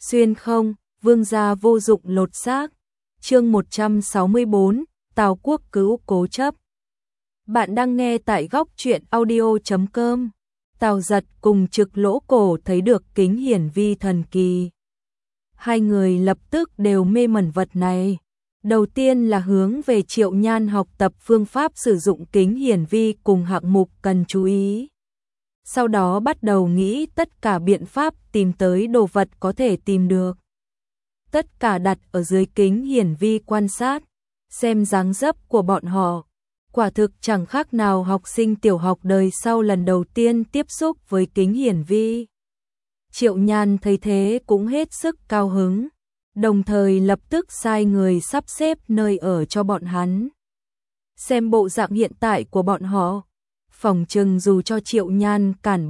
Xuyên không, vương gia vô dụng lột xác. Chương 164, Tào Quốc cứu cố chấp. Bạn đang nghe tại góc truyện audio.com. Tào Giật cùng Trực Lỗ Cổ thấy được kính hiển vi thần kỳ. Hai người lập tức đều mê mẩn vật này. Đầu tiên là hướng về Triệu Nhan học tập phương pháp sử dụng kính hiển vi cùng hạng mục cần chú ý. Sau đó bắt đầu nghĩ tất cả biện pháp tìm tới đồ vật có thể tìm được. Tất cả đặt ở dưới kính hiển vi quan sát, xem dáng dấp của bọn họ. Quả thực chẳng khác nào học sinh tiểu học đời sau lần đầu tiên tiếp xúc với kính hiển vi. Triệu Nhan thấy thế cũng hết sức cao hứng, đồng thời lập tức sai người sắp xếp nơi ở cho bọn hắn. Xem bộ dạng hiện tại của bọn họ, phỏng chừng dù cho Triệu Nhan cản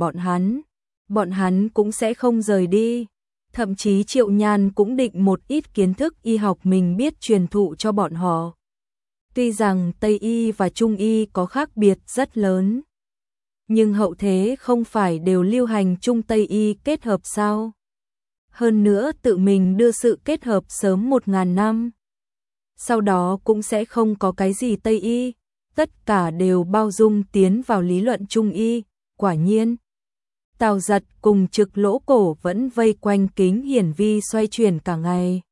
bọn hắn cũng sẽ không rời đi. Thậm chí Triệu Nhan cũng định một ít kiến thức y học mình biết truyền thụ cho bọn họ. Tuy rằng Tây y và Trung y có khác biệt rất lớn, nhưng hậu thế không phải đều lưu hành Trung Tây y kết hợp sao? Hơn nữa tự mình đưa sự kết hợp sớm 1000 năm. Sau đó cũng sẽ không có cái gì Tây y, tất cả đều bao dung tiến vào lý luận Trung y. Quả nhiên, Tào Giật cùng Trực Lỗ Cổ vẫn vây quanh kính hiển vi xoay chuyển cả ngày.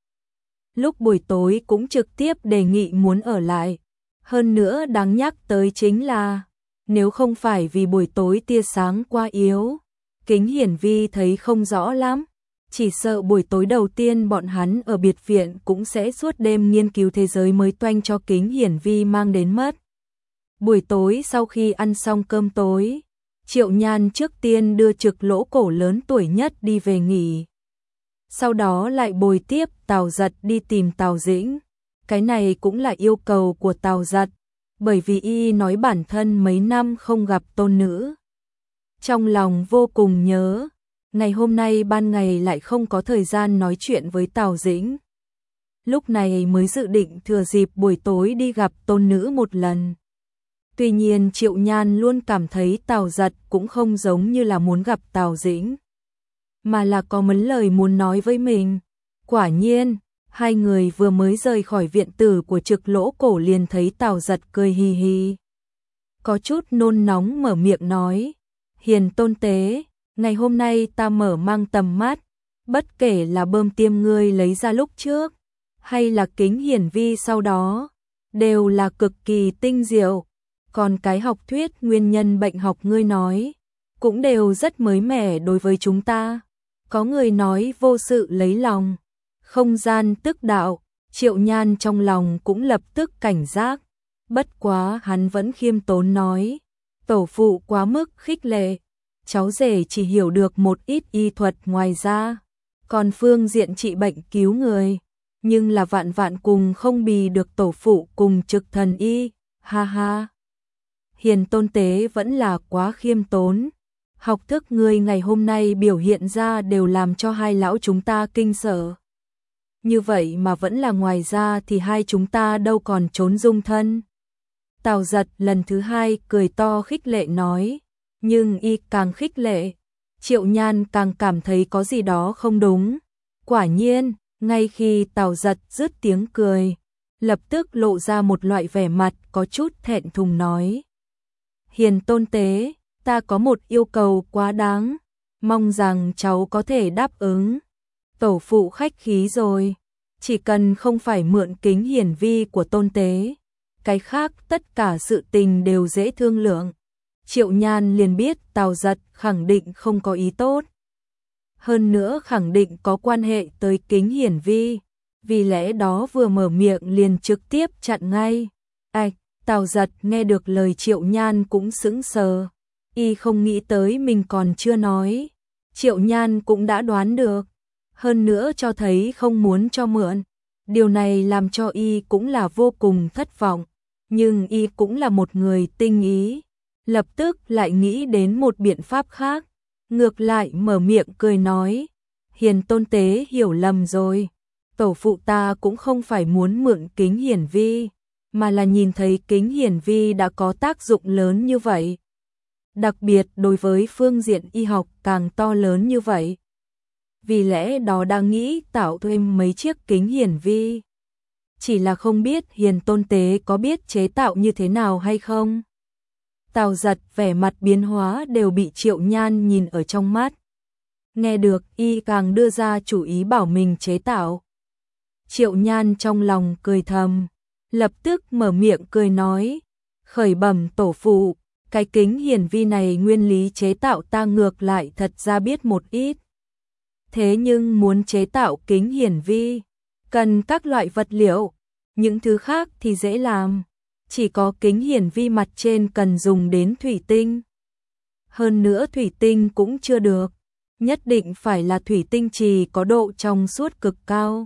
Lúc buổi tối cũng trực tiếp đề nghị muốn ở lại. Hơn nữa đáng nhắc tới chính là, nếu không phải vì buổi tối tia sáng quá yếu, kính hiển vi thấy không rõ lắm, chỉ sợ buổi tối đầu tiên bọn hắn ở biệt viện cũng sẽ suốt đêm nghiên cứu thế giới mới toanh cho kính hiển vi mang đến mất. Buổi tối sau khi ăn xong cơm tối, Triệu Nhan trước tiên đưa Trực Lỗ Cổ lớn tuổi nhất đi về nghỉ. Sau đó lại bồi tiếp Tào Giật đi tìm Tào Dĩnh. Cái này cũng là yêu cầu của Tào Giật, bởi vì y nói bản thân mấy năm không gặp tôn nữ. Trong lòng vô cùng nhớ, ngày hôm nay ban ngày lại không có thời gian nói chuyện với Tào Dĩnh. Lúc này mới dự định thừa dịp buổi tối đi gặp tôn nữ một lần. Tuy nhiên Triệu Nhan luôn cảm thấy Tào Giật cũng không giống như là muốn gặp Tào Dĩnh, mà là có mấy lời muốn nói với mình. Quả nhiên, hai người vừa mới rời khỏi viện tử của Trực Lỗ Cổ liền thấy Tào Giật cười hì hì. Có chút nôn nóng mở miệng nói, Hiền tôn tế, ngày hôm nay ta mở mang tầm mắt, bất kể là bơm tiêm ngươi lấy ra lúc trước, hay là kính hiển vi sau đó, đều là cực kỳ tinh diệu. Còn cái học thuyết nguyên nhân bệnh học ngươi nói, cũng đều rất mới mẻ đối với chúng ta. Có người nói vô sự lấy lòng, không gian tức đạo. Triệu Nhan trong lòng cũng lập tức cảnh giác. Bất quá hắn vẫn khiêm tốn nói, tổ phụ quá mức khích lệ, cháu rể chỉ hiểu được một ít y thuật ngoài ra, còn phương diện trị bệnh cứu người, nhưng là vạn vạn cùng không bì được tổ phụ cùng Trực thần y. Ha ha, Hiền tôn tế vẫn là quá khiêm tốn. Học thức ngươi ngày hôm nay biểu hiện ra đều làm cho hai lão chúng ta kinh sợ. Như vậy mà vẫn là ngoài ra thì hai chúng ta đâu còn trốn dung thân. Tào Giật lần thứ hai cười to khích lệ nói, nhưng y càng khích lệ, Triệu Nhan càng cảm thấy có gì đó không đúng. Quả nhiên, ngay khi Tào Giật dứt tiếng cười, lập tức lộ ra một loại vẻ mặt có chút thẹn thùng nói, Hiền tôn tế, ta có một yêu cầu quá đáng, mong rằng cháu có thể đáp ứng. Tổ phụ khách khí rồi, chỉ cần không phải mượn kính hiển vi của tôn tế, cái khác tất cả sự tình đều dễ thương lượng. Triệu Nhan liền biết Tào Giật khẳng định không có ý tốt, hơn nữa khẳng định có quan hệ tới kính hiển vi, vì lẽ đó vừa mở miệng liền trực tiếp chặn ngay. Tào Giật nghe được lời Triệu Nhan cũng sững sờ, y không nghĩ tới mình còn chưa nói, Triệu Nhan cũng đã đoán được, hơn nữa cho thấy không muốn cho mượn. Điều này làm cho y cũng là vô cùng thất vọng, nhưng y cũng là một người tinh ý, lập tức lại nghĩ đến một biện pháp khác, ngược lại mở miệng cười nói, Hiền tôn tế hiểu lầm rồi, tổ phụ ta cũng không phải muốn mượn kính hiển vi, mà là nhìn thấy kính hiển vi đã có tác dụng lớn như vậy. Đặc biệt đối với phương diện y học càng to lớn như vậy. vì lẽ đó đang nghĩ tạo thêm mấy chiếc kính hiển vi. Chỉ là không biết Hiền Tôn Tế có biết chế tạo như thế nào hay không. Tào Giật vẻ mặt biến hóa đều bị Triệu Nhan nhìn ở trong mắt. Nghe được y càng đưa ra chủ ý bảo mình chế tạo. Triệu Nhan trong lòng cười thầm, lập tức mở miệng cười nói, khởi bẩm tổ phụ, cái kính hiển vi này nguyên lý chế tạo ta ngược lại thật ra biết một ít. Thế nhưng muốn chế tạo kính hiển vi, cần các loại vật liệu, những thứ khác thì dễ làm. Chỉ có kính hiển vi mặt trên cần dùng đến thủy tinh. Hơn nữa thủy tinh cũng chưa được, nhất định phải là thủy tinh trì có độ trong suốt cực cao.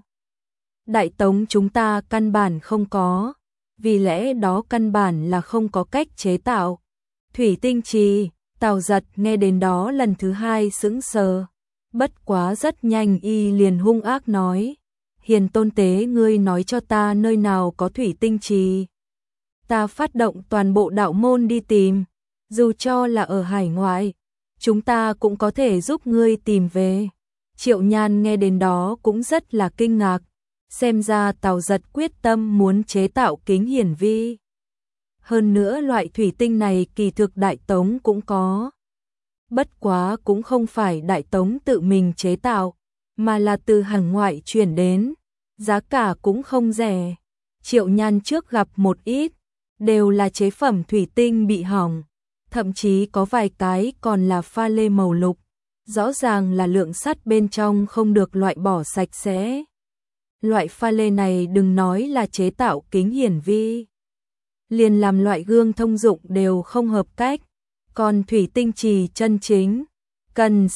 Đại Tống chúng ta căn bản không có, vì lẽ đó căn bản là không có cách chế tạo. Thủy tinh trì, Tào Giật nghe đến đó lần thứ hai sững sờ, bất quá rất nhanh y liền hung ác nói, Hiền Tôn Tế ngươi nói cho ta nơi nào có thủy tinh trì. Ta phát động toàn bộ đạo môn đi tìm, dù cho là ở hải ngoại, chúng ta cũng có thể giúp ngươi tìm về. Triệu Nhan nghe đến đó cũng rất là kinh ngạc, xem ra Tào Giật quyết tâm muốn chế tạo kính hiển vi. Hơn nữa loại thủy tinh này kỳ thực Đại Tống cũng có. Bất quá cũng không phải Đại Tống tự mình chế tạo, mà là từ hải ngoại chuyển đến, giá cả cũng không rẻ. Triệu Nhan trước gặp một ít, đều là chế phẩm thủy tinh bị hỏng, thậm chí có vài cái còn là pha lê màu lục, rõ ràng là lượng sắt bên trong không được loại bỏ sạch sẽ. Loại pha lê này đừng nói là chế tạo kính hiển vi, liền làm loại gương thông dụng đều không hợp cách, còn thủy tinh trì chân chính, cần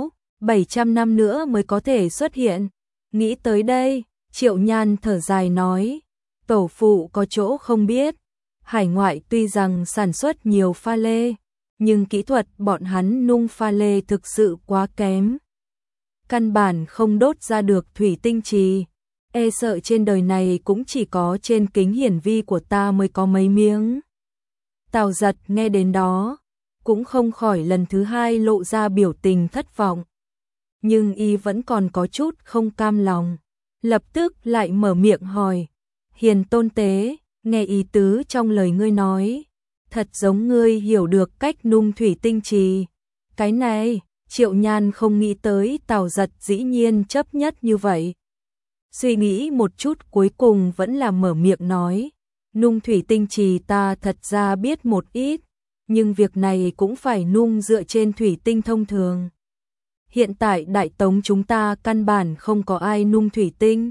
600-700 năm nữa mới có thể xuất hiện. Nghĩ tới đây, Triệu Nhan thở dài nói, tổ phụ có chỗ không biết, hải ngoại tuy rằng sản xuất nhiều pha lê, nhưng kỹ thuật bọn hắn nung pha lê thực sự quá kém. Căn bản không đốt ra được thủy tinh trì, e sợ trên đời này cũng chỉ có trên kính hiển vi của ta mới có mấy miếng. Tào Giật nghe đến đó, cũng không khỏi lần thứ hai lộ ra biểu tình thất vọng. Nhưng y vẫn còn có chút không cam lòng, lập tức lại mở miệng hỏi, Hiền Tôn Tế, nghe ý tứ trong lời ngươi nói, thật giống ngươi hiểu được cách nung thủy tinh trì. Cái này, Triệu Nhan không nghĩ tới Tào Giật dĩ nhiên chấp nhất như vậy. Suy nghĩ một chút cuối cùng vẫn là mở miệng nói, nung thủy tinh trì ta thật ra biết một ít, nhưng việc này cũng phải nung dựa trên thủy tinh thông thường. Hiện tại Đại Tống chúng ta căn bản không có ai nung thủy tinh,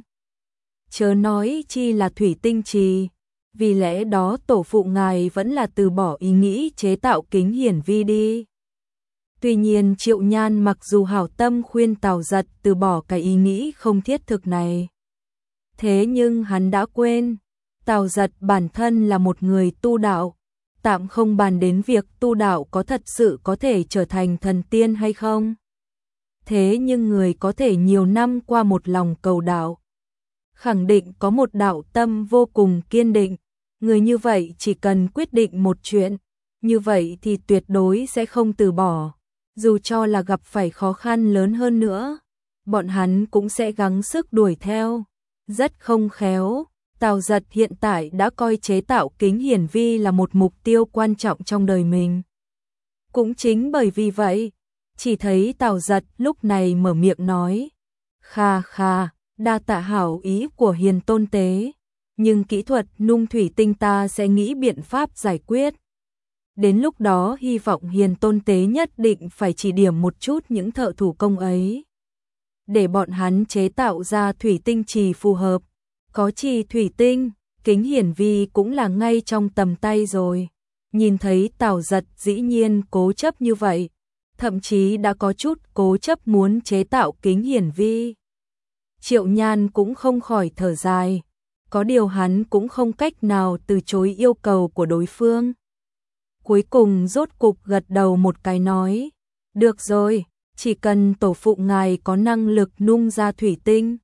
chớ nói chi là thủy tinh trì, vì lẽ đó tổ phụ ngài vẫn là từ bỏ ý nghĩ chế tạo kính hiển vi đi. Tuy nhiên Triệu Nhan mặc dù hảo tâm khuyên Tào Giật từ bỏ cái ý nghĩ không thiết thực này, thế nhưng hắn đã quên, Tào Giật bản thân là một người tu đạo, tạm không bàn đến việc tu đạo có thật sự có thể trở thành thần tiên hay không. Thế nhưng người có thể nhiều năm qua một lòng cầu đạo, khẳng định có một đạo tâm vô cùng kiên định, người như vậy chỉ cần quyết định một chuyện, như vậy thì tuyệt đối sẽ không từ bỏ, dù cho là gặp phải khó khăn lớn hơn nữa, bọn hắn cũng sẽ gắng sức đuổi theo. Rất không khéo, Tào Giật hiện tại đã coi chế tạo kính hiển vi là một mục tiêu quan trọng trong đời mình. Cũng chính bởi vì vậy, chỉ thấy Tào Giật lúc này mở miệng nói, kha kha, đa tạ hảo ý của Hiền Tôn Tế, nhưng kỹ thuật nung thủy tinh ta sẽ nghĩ biện pháp giải quyết. Đến lúc đó hy vọng Hiền Tôn Tế nhất định phải chỉ điểm một chút những thợ thủ công ấy, để bọn hắn chế tạo ra thủy tinh trì phù hợp. Có trì thủy tinh, kính hiển vi cũng là ngay trong tầm tay rồi. Nhìn thấy Tào Giật dĩ nhiên cố chấp như vậy, thậm chí đã có chút cố chấp muốn chế tạo kính hiển vi, Triệu Nhan cũng không khỏi thở dài, có điều hắn cũng không cách nào từ chối yêu cầu của đối phương. Cuối cùng rốt cục gật đầu một cái nói, được rồi, chỉ cần tổ phụ ngài có năng lực nung ra thủy tinh,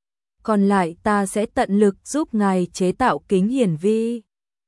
còn lại ta sẽ tận lực giúp ngài chế tạo kính hiển vi.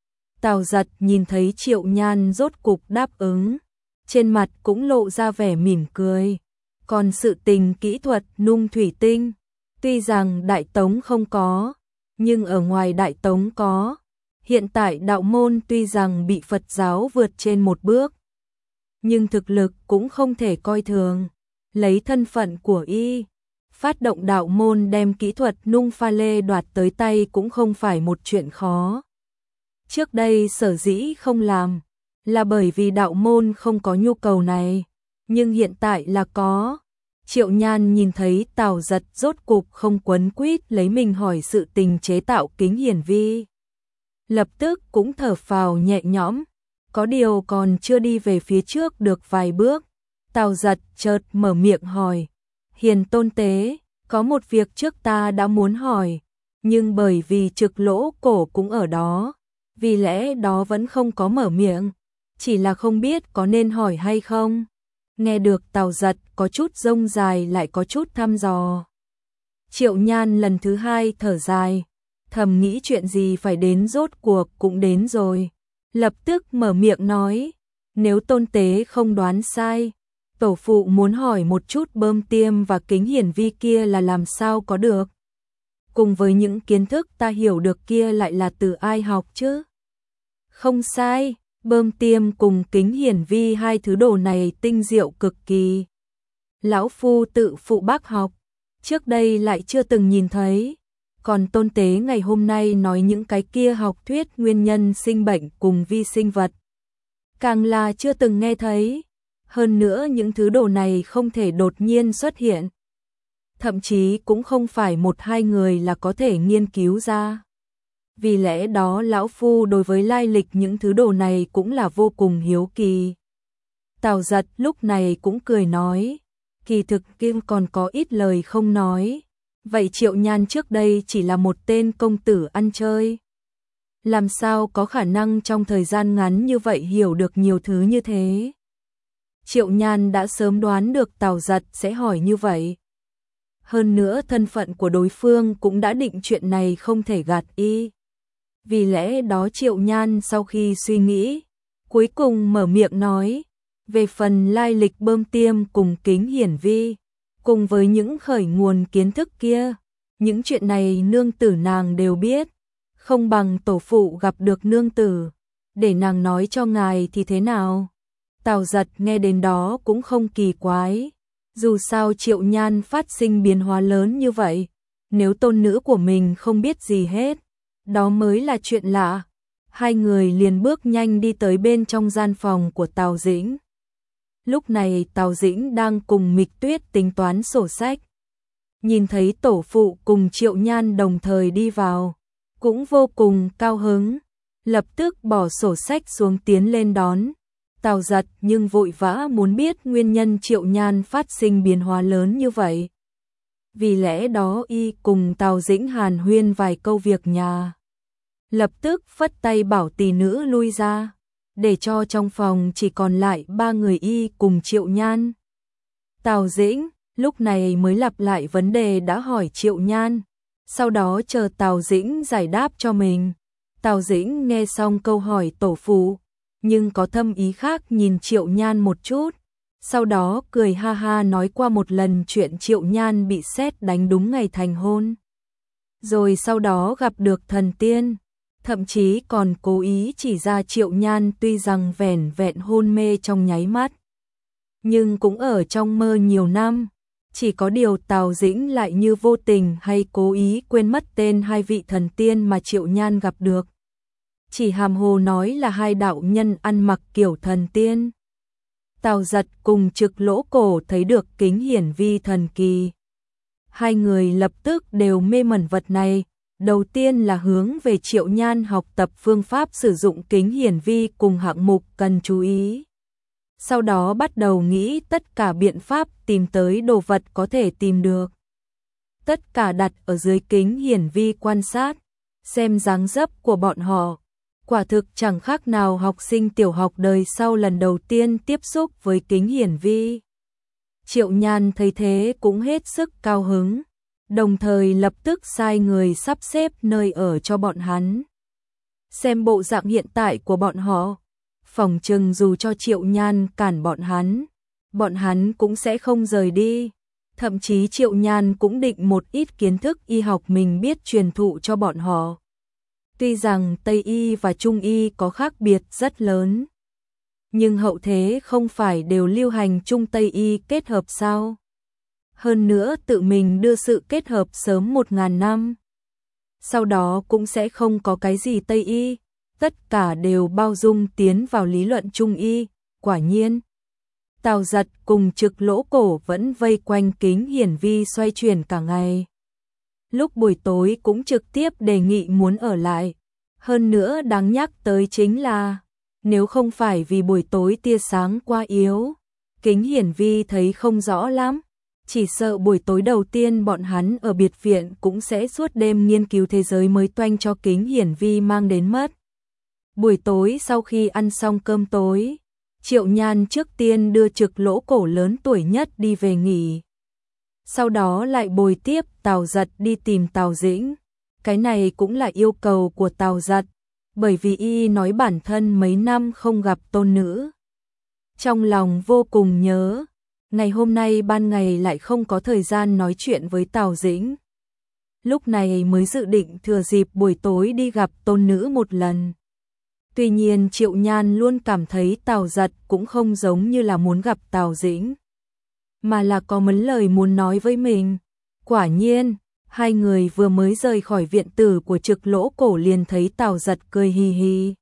Tào Giật nhìn thấy Triệu Nhan rốt cục đáp ứng, trên mặt cũng lộ ra vẻ mỉm cười, Còn sự tình kỹ thuật nung thủy tinh, tuy rằng Đại Tống không có, nhưng ở ngoài Đại Tống có. Hiện tại đạo môn tuy rằng bị Phật giáo vượt trên một bước, nhưng thực lực cũng không thể coi thường. Lấy thân phận của y, phát động đạo môn đem kỹ thuật nung pha lê đoạt tới tay cũng không phải một chuyện khó. Trước đây sở dĩ không làm, là bởi vì đạo môn không có nhu cầu này, nhưng hiện tại là có. Triệu Nhan nhìn thấy Tào Giật rốt cục không quấn quýt lấy mình hỏi sự tình chế tạo kính hiển vi. Lập tức cũng thở phào nhẹ nhõm, có điều còn chưa đi về phía trước được vài bước. Tào Giật chợt mở miệng hỏi, Hiền tôn tế, có một việc trước ta đã muốn hỏi, nhưng bởi vì Trực Lỗ Cổ cũng ở đó, vì lẽ đó vẫn không có mở miệng, chỉ là không biết có nên hỏi hay không. Nghe được Tào Giật có chút rông dài lại có chút thăm dò. Triệu Nhan lần thứ hai thở dài, thầm nghĩ chuyện gì phải đến rốt cuộc cũng đến rồi. Lập tức mở miệng nói, nếu tôn tế không đoán sai, tổ phụ muốn hỏi một chút bơm tiêm và kính hiển vi kia là làm sao có được. Cùng với những kiến thức ta hiểu được kia lại là từ ai học chứ? Không sai, bơm tiêm cùng kính hiển vi hai thứ đồ này tinh diệu cực kỳ. Lão phu tự phụ bác học, trước đây lại chưa từng nhìn thấy. Còn tôn tế ngày hôm nay nói những cái kia học thuyết nguyên nhân sinh bệnh cùng vi sinh vật, càng là chưa từng nghe thấy. Hơn nữa những thứ đồ này không thể đột nhiên xuất hiện, thậm chí cũng không phải một hai người là có thể nghiên cứu ra. Vì lẽ đó lão phu đối với lai lịch những thứ đồ này cũng là vô cùng hiếu kỳ. Tào Giật lúc này cũng cười nói, kỳ thực Kim còn có ít lời không nói. Vậy Triệu Nhan trước đây chỉ là một tên công tử ăn chơi, làm sao có khả năng trong thời gian ngắn như vậy hiểu được nhiều thứ như thế? Triệu Nhan đã sớm đoán được Tào Giật sẽ hỏi như vậy. Hơn nữa thân phận của đối phương cũng đã định chuyện này không thể gạt y. Vì lẽ đó Triệu Nhan sau khi suy nghĩ, cuối cùng mở miệng nói, về phần lai lịch bơm tiêm cùng kính hiển vi, cùng với những khởi nguồn kiến thức kia, những chuyện này nương tử nàng đều biết, không bằng tổ phụ gặp được nương tử, để nàng nói cho ngài thì thế nào? Tào Giật nghe đến đó cũng không kỳ quái, dù sao Triệu Nhan phát sinh biến hóa lớn như vậy, nếu tôn nữ của mình không biết gì hết, đó mới là chuyện lạ. Hai người liền bước nhanh đi tới bên trong gian phòng của Tào Dĩnh. Lúc này Tào Dĩnh đang cùng Mịch Tuyết tính toán sổ sách. Nhìn thấy tổ phụ cùng Triệu Nhan đồng thời đi vào, cũng vô cùng cao hứng, lập tức bỏ sổ sách xuống tiến lên đón. Tào Giật nhưng vội vã muốn biết nguyên nhân Triệu Nhan phát sinh biến hóa lớn như vậy. Vì lẽ đó y cùng Tào Dĩnh hàn huyên vài câu việc nhà. Lập tức phất tay bảo tỳ nữ lui ra, để cho trong phòng chỉ còn lại ba người y cùng Triệu Nhan. Tào Dĩnh lúc này mới lặp lại vấn đề đã hỏi Triệu Nhan, sau đó chờ Tào Dĩnh giải đáp cho mình. Tào Dĩnh nghe xong câu hỏi tổ phụ, nhưng có thâm ý khác nhìn Triệu Nhan một chút, sau đó cười ha ha nói qua một lần chuyện Triệu Nhan bị sét đánh đúng ngày thành hôn. Rồi sau đó gặp được thần tiên, thậm chí còn cố ý chỉ ra Triệu Nhan tuy rằng vẻn vẹn hôn mê trong nháy mắt, nhưng cũng ở trong mơ nhiều năm. Chỉ có điều Tào Dĩnh lại như vô tình hay cố ý quên mất tên hai vị thần tiên mà Triệu Nhan gặp được. Chỉ hàm hồ nói là hai đạo nhân ăn mặc kiểu thần tiên. Tào Giật cùng Trực Lỗ Cổ thấy được kính hiển vi thần kỳ. Hai người lập tức đều mê mẩn vật này. Đầu tiên là hướng về Triệu Nhan học tập phương pháp sử dụng kính hiển vi cùng hạng mục cần chú ý. Sau đó bắt đầu nghĩ tất cả biện pháp tìm tới đồ vật có thể tìm được. Tất cả đặt ở dưới kính hiển vi quan sát, xem dáng dấp của bọn họ. Quả thực chẳng khác nào học sinh tiểu học đời sau lần đầu tiên tiếp xúc với kính hiển vi. Triệu Nhan thấy thế cũng hết sức cao hứng, đồng thời lập tức sai người sắp xếp nơi ở cho bọn hắn. Xem bộ dạng hiện tại của bọn họ, phỏng chừng dù cho Triệu Nhan cản bọn hắn, bọn hắn cũng sẽ không rời đi. Thậm chí Triệu Nhan cũng định một ít kiến thức y học mình biết truyền thụ cho bọn họ. Tuy rằng Tây y và Trung y có khác biệt rất lớn, nhưng hậu thế không phải đều lưu hành Trung Tây y kết hợp sao? Hơn nữa tự mình đưa sự kết hợp sớm 1000 năm. Sau đó cũng sẽ không có cái gì Tây y, tất cả đều bao dung tiến vào lý luận Trung y. Quả nhiên, Tào Giật cùng Trực Lỗ Cổ vẫn vây quanh Kính Hiển Vi xoay chuyển cả ngày. Lúc buổi tối cũng trực tiếp đề nghị muốn ở lại. Hơn nữa đáng nhắc tới chính là, nếu không phải vì buổi tối tia sáng quá yếu, Kính Hiển Vi thấy không rõ lắm. Chỉ sợ buổi tối đầu tiên bọn hắn ở biệt viện cũng sẽ suốt đêm nghiên cứu thế giới mới toanh cho Kính Hiển Vi mang đến mất. Buổi tối sau khi ăn xong cơm tối, Triệu Nhan trước tiên đưa Trực Lỗ Cổ lớn tuổi nhất đi về nghỉ. Sau đó lại bồi tiếp Tào Giật đi tìm Tào Dĩnh. Cái này cũng là yêu cầu của Tào Giật, bởi vì y nói bản thân mấy năm không gặp tôn nữ. Trong lòng vô cùng nhớ, ngày hôm nay ban ngày lại không có thời gian nói chuyện với Tào Dĩnh. Lúc này mới dự định thừa dịp buổi tối đi gặp tôn nữ một lần. Tuy nhiên Triệu Nhan luôn cảm thấy Tào Giật cũng không giống như là muốn gặp Tào Dĩnh, mà là có mấy lời muốn nói với mình. Quả nhiên, hai người vừa mới rời khỏi viện tử của Trực Lỗ Cổ liền thấy Tào Giật cười hì hì.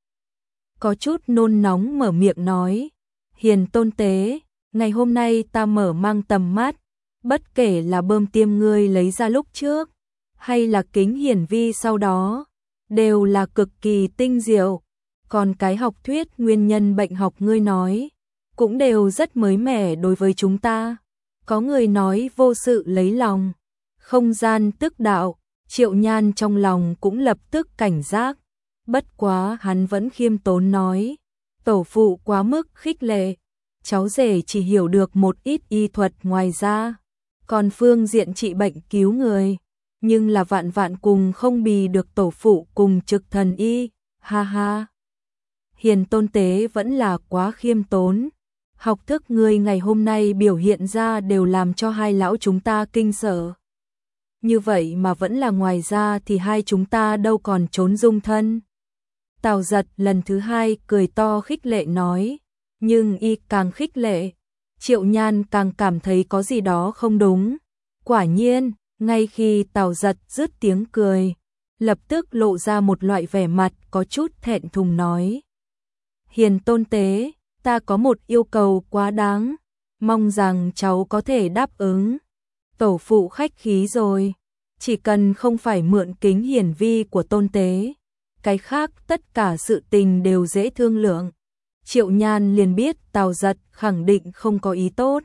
Có chút nôn nóng mở miệng nói, Hiền tôn tế, ngày hôm nay ta mở mang tầm mắt, bất kể là bơm tiêm ngươi lấy ra lúc trước, hay là Kính Hiển Vi sau đó, đều là cực kỳ tinh diệu. Còn cái học thuyết nguyên nhân bệnh học ngươi nói, cũng đều rất mới mẻ đối với chúng ta. Có người nói vô sự lấy lòng, không gian tức đạo, Triệu Nhan trong lòng cũng lập tức cảnh giác. Bất quá hắn vẫn khiêm tốn nói, tổ phụ quá mức khích lệ, cháu rể chỉ hiểu được một ít y thuật ngoài ra, còn phương diện trị bệnh cứu người, nhưng là vạn vạn cùng không bì được tổ phụ cùng Trực thần y, ha ha. Hiền tôn tế vẫn là quá khiêm tốn, học thức ngươi ngày hôm nay biểu hiện ra đều làm cho hai lão chúng ta kinh sợ. Như vậy mà vẫn là ngoài ra thì hai chúng ta đâu còn trốn dung thân. Tào Giật lần thứ hai cười to khích lệ nói, nhưng y càng khích lệ, Triệu Nhan càng cảm thấy có gì đó không đúng. Quả nhiên, ngay khi Tào Giật dứt tiếng cười, lập tức lộ ra một loại vẻ mặt có chút thẹn thùng nói, Hiền tôn tế, ta có một yêu cầu quá đáng, mong rằng cháu có thể đáp ứng. Tổ phụ khách khí rồi, chỉ cần không phải mượn Kính Hiển Vi của tôn tế, cái khác tất cả sự tình đều dễ thương lượng. Triệu Nhan liền biết Tào Giật khẳng định không có ý tốt.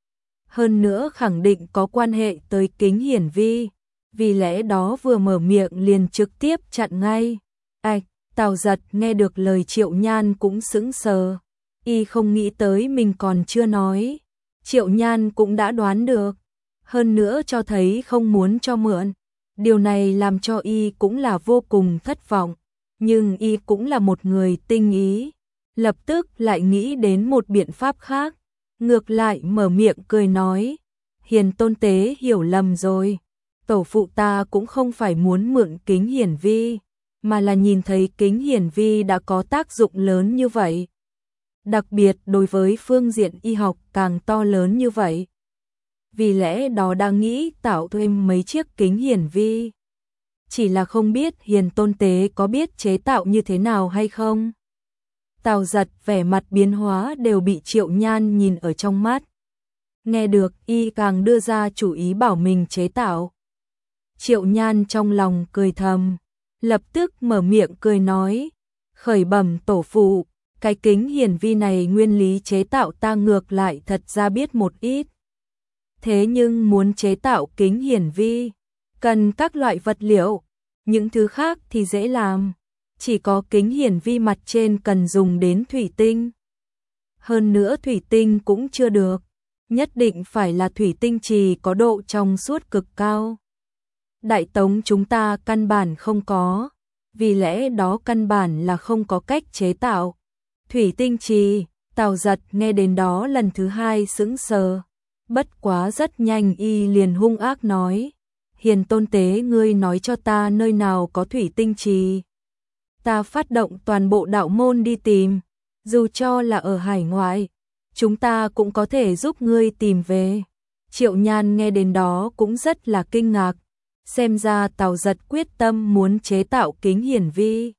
Hơn nữa khẳng định có quan hệ tới Kính Hiển Vi, vì lẽ đó vừa mở miệng liền trực tiếp chặn ngay. Tào Giật nghe được lời Triệu Nhan cũng sững sờ, y không nghĩ tới mình còn chưa nói, Triệu Nhan cũng đã đoán được, hơn nữa cho thấy không muốn cho mượn. Điều này làm cho y cũng là vô cùng thất vọng, nhưng y cũng là một người tinh ý, lập tức lại nghĩ đến một biện pháp khác, ngược lại mở miệng cười nói, Hiền tôn tế hiểu lầm rồi, tổ phụ ta cũng không phải muốn mượn Kính Hiển Vi, mà là nhìn thấy Kính Hiển Vi đã có tác dụng lớn như vậy. Đặc biệt đối với phương diện y học càng to lớn như vậy. Vì lẽ đó đang nghĩ tạo thêm mấy chiếc Kính Hiển Vi. Chỉ là không biết Hiền tôn tế có biết chế tạo như thế nào hay không? Tào Giật vẻ mặt biến hóa đều bị Triệu Nhan nhìn ở trong mắt. Nghe được y càng đưa ra chủ ý bảo mình chế tạo. Triệu Nhan trong lòng cười thầm, lập tức mở miệng cười nói, khởi bẩm tổ phụ, cái Kính Hiển Vi này nguyên lý chế tạo ta ngược lại thật ra biết một ít. Thế nhưng muốn chế tạo Kính Hiển Vi, cần các loại vật liệu, những thứ khác thì dễ làm, chỉ có Kính Hiển Vi mặt trên cần dùng đến thủy tinh. Hơn nữa thủy tinh cũng chưa được, nhất định phải là thủy tinh trì có độ trong suốt cực cao. Đại Tống chúng ta căn bản không có, vì lẽ đó căn bản là không có cách chế tạo. Thủy tinh trì, Tào Giật nghe đến đó lần thứ hai sững sờ, bất quá rất nhanh y liền hung ác nói, Hiền Tôn Tế, ngươi nói cho ta nơi nào có thủy tinh trì. Ta phát động toàn bộ đạo môn đi tìm, dù cho là ở hải ngoại, chúng ta cũng có thể giúp ngươi tìm về. Triệu Nhan nghe đến đó cũng rất là kinh ngạc, xem ra Tào Giật quyết tâm muốn chế tạo kính hiển vi.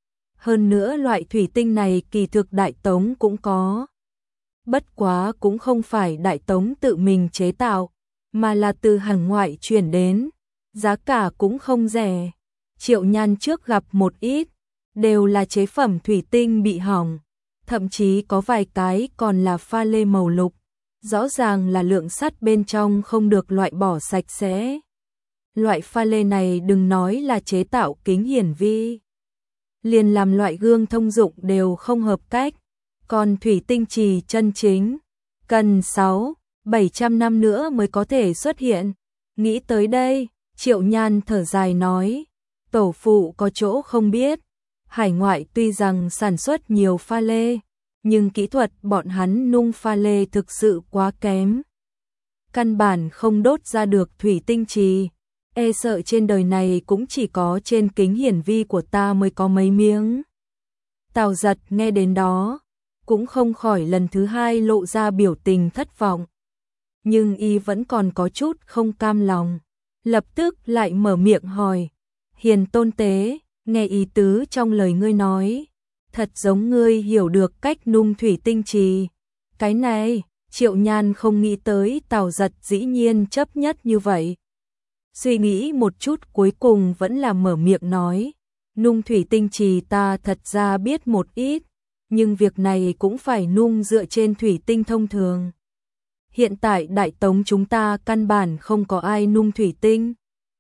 Hơn nữa loại thủy tinh này kỳ thực Đại Tống cũng có. Bất quá cũng không phải Đại Tống tự mình chế tạo, mà là từ hải ngoại chuyển đến, giá cả cũng không rẻ. Triệu Nhan trước gặp một ít, đều là chế phẩm thủy tinh bị hỏng, thậm chí có vài cái còn là pha lê màu lục, rõ ràng là lượng sắt bên trong không được loại bỏ sạch sẽ. Loại pha lê này đừng nói là chế tạo kính hiển vi, liền làm loại gương thông dụng đều không hợp cách, còn thủy tinh trì chân chính, cần 600-700 năm nữa mới có thể xuất hiện. Nghĩ tới đây, Triệu Nhan thở dài nói, tổ phụ có chỗ không biết, hải ngoại tuy rằng sản xuất nhiều pha lê, nhưng kỹ thuật bọn hắn nung pha lê thực sự quá kém. Căn bản không đốt ra được thủy tinh trì, e sợ trên đời này cũng chỉ có trên kính hiển vi của ta mới có mấy miếng. Tào Giật nghe đến đó, cũng không khỏi lần thứ hai lộ ra biểu tình thất vọng. Nhưng y vẫn còn có chút không cam lòng, lập tức lại mở miệng hỏi, Hiền Tôn Tế, nghe ý tứ trong lời ngươi nói, thật giống ngươi hiểu được cách nung thủy tinh trì. Cái này, Triệu Nhan không nghĩ tới Tào Giật dĩ nhiên chấp nhất như vậy. Suy nghĩ một chút cuối cùng vẫn là mở miệng nói, nung thủy tinh trì ta thật ra biết một ít, nhưng việc này cũng phải nung dựa trên thủy tinh thông thường. Hiện tại Đại Tống chúng ta căn bản không có ai nung thủy tinh,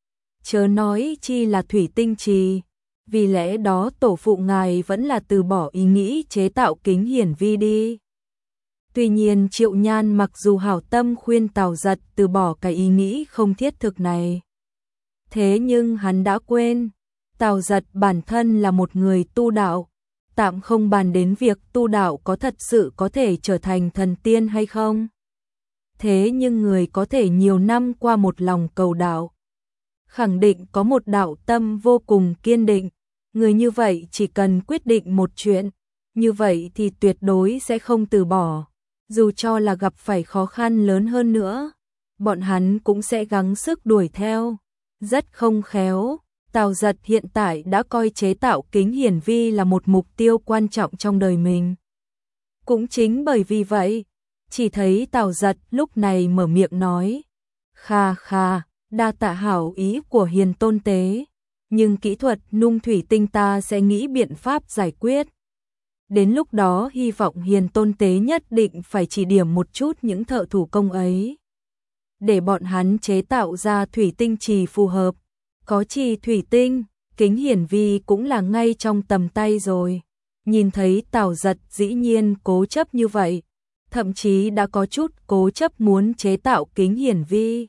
chớ nói chi là thủy tinh trì. Vì lẽ đó tổ phụ ngài vẫn là từ bỏ ý nghĩ chế tạo kính hiển vi đi. Tuy nhiên Triệu Nhan mặc dù hảo tâm khuyên Tào Giật từ bỏ cái ý nghĩ không thiết thực này, thế nhưng hắn đã quên, Tào Giật bản thân là một người tu đạo, tạm không bàn đến việc tu đạo có thật sự có thể trở thành thần tiên hay không. Thế nhưng người có thể nhiều năm qua một lòng cầu đạo, khẳng định có một đạo tâm vô cùng kiên định. Người như vậy chỉ cần quyết định một chuyện, như vậy thì tuyệt đối sẽ không từ bỏ, dù cho là gặp phải khó khăn lớn hơn nữa, bọn hắn cũng sẽ gắng sức đuổi theo. Rất không khéo, Tào Giật hiện tại đã coi chế tạo kính hiển vi là một mục tiêu quan trọng trong đời mình. Cũng chính bởi vì vậy, chỉ thấy Tào Giật lúc này mở miệng nói, kha kha, đa tạ hảo ý của Hiền Tôn Tế, nhưng kỹ thuật nung thủy tinh ta sẽ nghĩ biện pháp giải quyết. Đến lúc đó hy vọng Hiền Tôn Tế nhất định phải chỉ điểm một chút những thợ thủ công ấy, để bọn hắn chế tạo ra thủy tinh trì phù hợp. Có trì thủy tinh, kính hiển vi cũng là ngay trong tầm tay rồi. Nhìn thấy Tào Giật dĩ nhiên cố chấp như vậy, thậm chí đã có chút cố chấp muốn chế tạo kính hiển vi,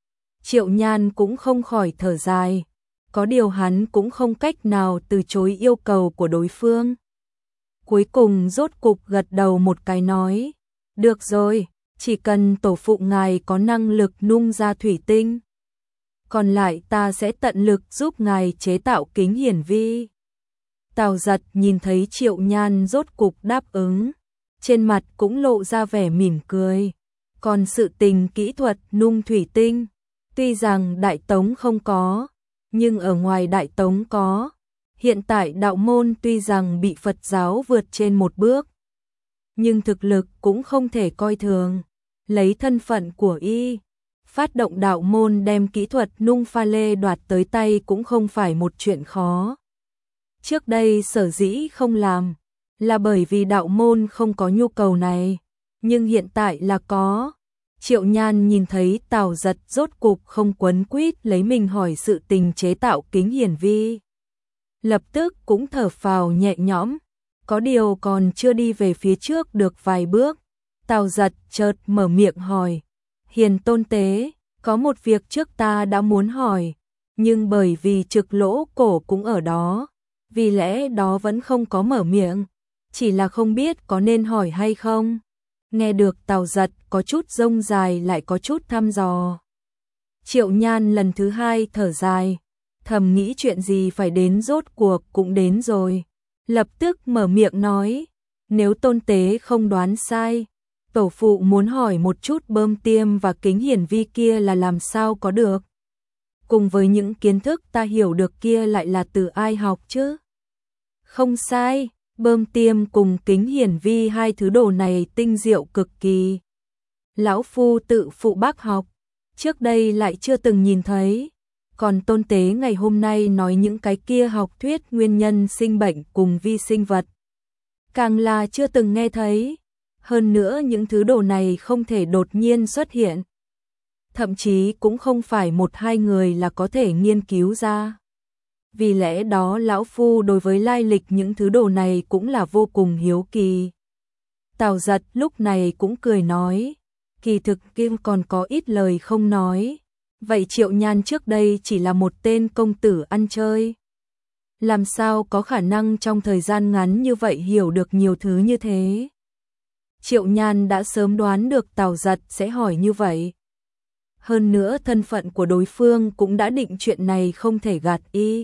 Triệu Nhan cũng không khỏi thở dài. Có điều hắn cũng không cách nào từ chối yêu cầu của đối phương. Cuối cùng rốt cục gật đầu một cái nói, được rồi, chỉ cần tổ phụ ngài có năng lực nung ra thủy tinh, còn lại ta sẽ tận lực giúp ngài chế tạo kính hiển vi. Tào Giật nhìn thấy Triệu Nhan rốt cục đáp ứng, trên mặt cũng lộ ra vẻ mỉm cười. Còn sự tình kỹ thuật nung thủy tinh, tuy rằng Đại Tống không có, nhưng ở ngoài Đại Tống có. Hiện tại đạo môn tuy rằng bị Phật giáo vượt trên một bước, nhưng thực lực cũng không thể coi thường. Lấy thân phận của y, phát động đạo môn đem kỹ thuật nung pha lê đoạt tới tay cũng không phải một chuyện khó. Trước đây sở dĩ không làm, là bởi vì đạo môn không có nhu cầu này, nhưng hiện tại là có. Triệu Nhan nhìn thấy Tào Giật rốt cục không quấn quýt lấy mình hỏi sự tình chế tạo kính hiển vi, lập tức cũng thở phào nhẹ nhõm. Có điều còn chưa đi về phía trước được vài bước, Tào Giật chợt mở miệng hỏi, Hiền Tôn Tế, có một việc trước ta đã muốn hỏi, nhưng bởi vì Trực Lỗ Cổ cũng ở đó, vì lẽ đó vẫn không có mở miệng. chỉ là không biết có nên hỏi hay không. Nghe được Tào Giật có chút rông dài lại có chút thăm dò. Triệu Nhan lần thứ hai thở dài, thầm nghĩ chuyện gì phải đến rốt cuộc cũng đến rồi. Lập tức mở miệng nói, nếu tôn tế không đoán sai, tổ phụ muốn hỏi một chút bơm tiêm và kính hiển vi kia là làm sao có được. Cùng với những kiến thức ta hiểu được kia lại là từ ai học chứ? Không sai, bơm tiêm cùng kính hiển vi hai thứ đồ này tinh diệu cực kỳ. Lão phu tự phụ bác học, trước đây lại chưa từng nhìn thấy. Còn tôn tế ngày hôm nay nói những cái kia học thuyết nguyên nhân sinh bệnh cùng vi sinh vật, càng là chưa từng nghe thấy. Hơn nữa những thứ đồ này không thể đột nhiên xuất hiện. Thậm chí cũng không phải một hai người là có thể nghiên cứu ra. Vì lẽ đó lão phu đối với lai lịch những thứ đồ này cũng là vô cùng hiếu kỳ. Tào Giật lúc này cũng cười nói, kỳ thực Kim còn có ít lời không nói. Vậy Triệu Nhan trước đây chỉ là một tên công tử ăn chơi. Làm sao có khả năng trong thời gian ngắn như vậy hiểu được nhiều thứ như thế? Triệu Nhan đã sớm đoán được Tào Giật sẽ hỏi như vậy. Hơn nữa thân phận của đối phương cũng đã định chuyện này không thể gạt y.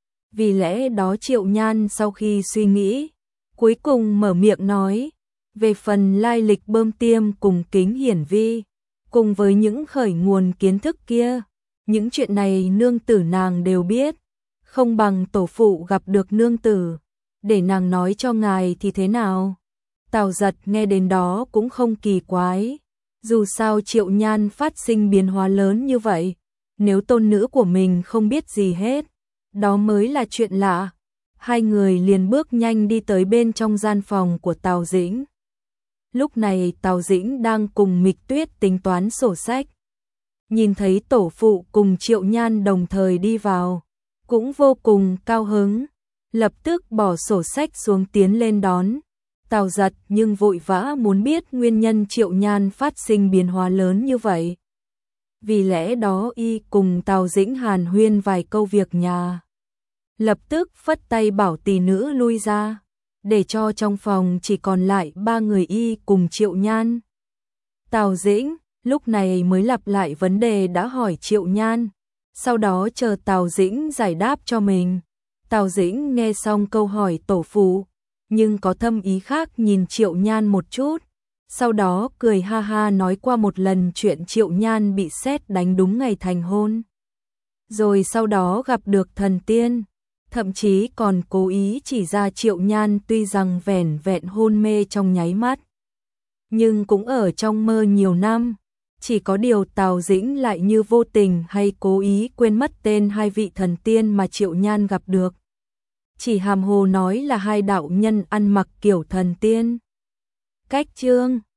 Vì lẽ đó Triệu Nhan sau khi suy nghĩ, cuối cùng mở miệng nói, về phần lai lịch bơm tiêm cùng kính hiển vi, cùng với những khởi nguồn kiến thức kia, những chuyện này nương tử nàng đều biết, không bằng tổ phụ gặp được nương tử, để nàng nói cho ngài thì thế nào? Tào Giật nghe đến đó cũng không kỳ quái, dù sao Triệu Nhan phát sinh biến hóa lớn như vậy, nếu tôn nữ của mình không biết gì hết, đó mới là chuyện lạ. Hai người liền bước nhanh đi tới bên trong gian phòng của Tào Dĩnh. Lúc này Tào Dĩnh đang cùng Mịch Tuyết tính toán sổ sách. Nhìn thấy tổ phụ cùng Triệu Nhan đồng thời đi vào, cũng vô cùng cao hứng, lập tức bỏ sổ sách xuống tiến lên đón. Tào Giật nhưng vội vã muốn biết nguyên nhân Triệu Nhan phát sinh biến hóa lớn như vậy. Vì lẽ đó y cùng Tào Dĩnh hàn huyên vài câu việc nhà. Lập tức phất tay bảo tỳ nữ lui ra, để cho trong phòng chỉ còn lại ba người y cùng Triệu Nhan. Tào Dĩnh lúc này mới lặp lại vấn đề đã hỏi Triệu Nhan, sau đó chờ Tào Dĩnh giải đáp cho mình. Tào Dĩnh nghe xong câu hỏi tổ phụ, nhưng có thâm ý khác nhìn Triệu Nhan một chút, sau đó cười ha ha nói qua một lần chuyện Triệu Nhan bị sét đánh đúng ngày thành hôn. Rồi sau đó gặp được thần tiên, thậm chí còn cố ý chỉ ra Triệu Nhan tuy rằng vẻn vẹn hôn mê trong nháy mắt, nhưng cũng ở trong mơ nhiều năm. Chỉ có điều Tào Dĩnh lại như vô tình hay cố ý quên mất tên hai vị thần tiên mà Triệu Nhan gặp được. Chỉ hàm hồ nói là hai đạo nhân ăn mặc kiểu thần tiên. Cách chương